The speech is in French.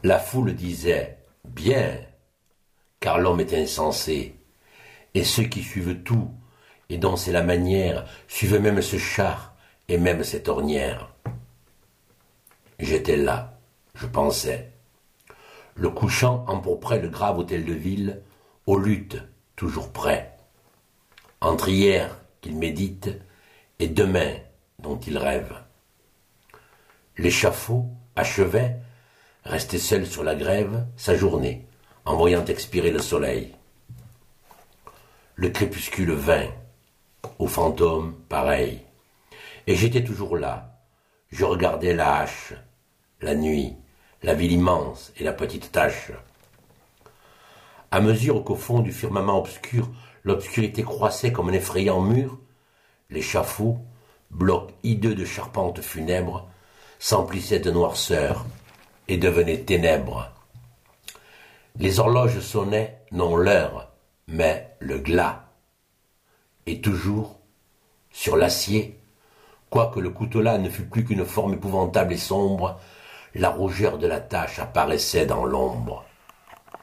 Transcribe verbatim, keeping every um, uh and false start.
La foule disait « Bien », car l'homme est insensé, et ceux qui suivent tout, et dont c'est la manière, suivent même ce char et même cette ornière. J'étais là, je pensais. Le couchant empourprait le grave hôtel de ville, aux luttes, toujours prêt. Entre hier, qu'il médite, et demain, dont il rêve. L'échafaud achevait, resté seul sur la grève, sa journée, en voyant expirer le soleil. Le crépuscule vint, aux fantômes pareil, et j'étais toujours là. Je regardais la hache, la nuit, la ville immense et la petite tache. À mesure qu'au fond du firmament obscur, l'obscurité croissait comme un effrayant mur, l'échafaud, bloc hideux de charpentes funèbres, s'emplissait de noirceur et devenait ténèbres. Les horloges sonnaient non l'heure, mais le glas. Et toujours, sur l'acier, quoique le coutelas ne fût plus qu'une forme épouvantable et sombre, la rougeur de la tâche apparaissait dans l'ombre.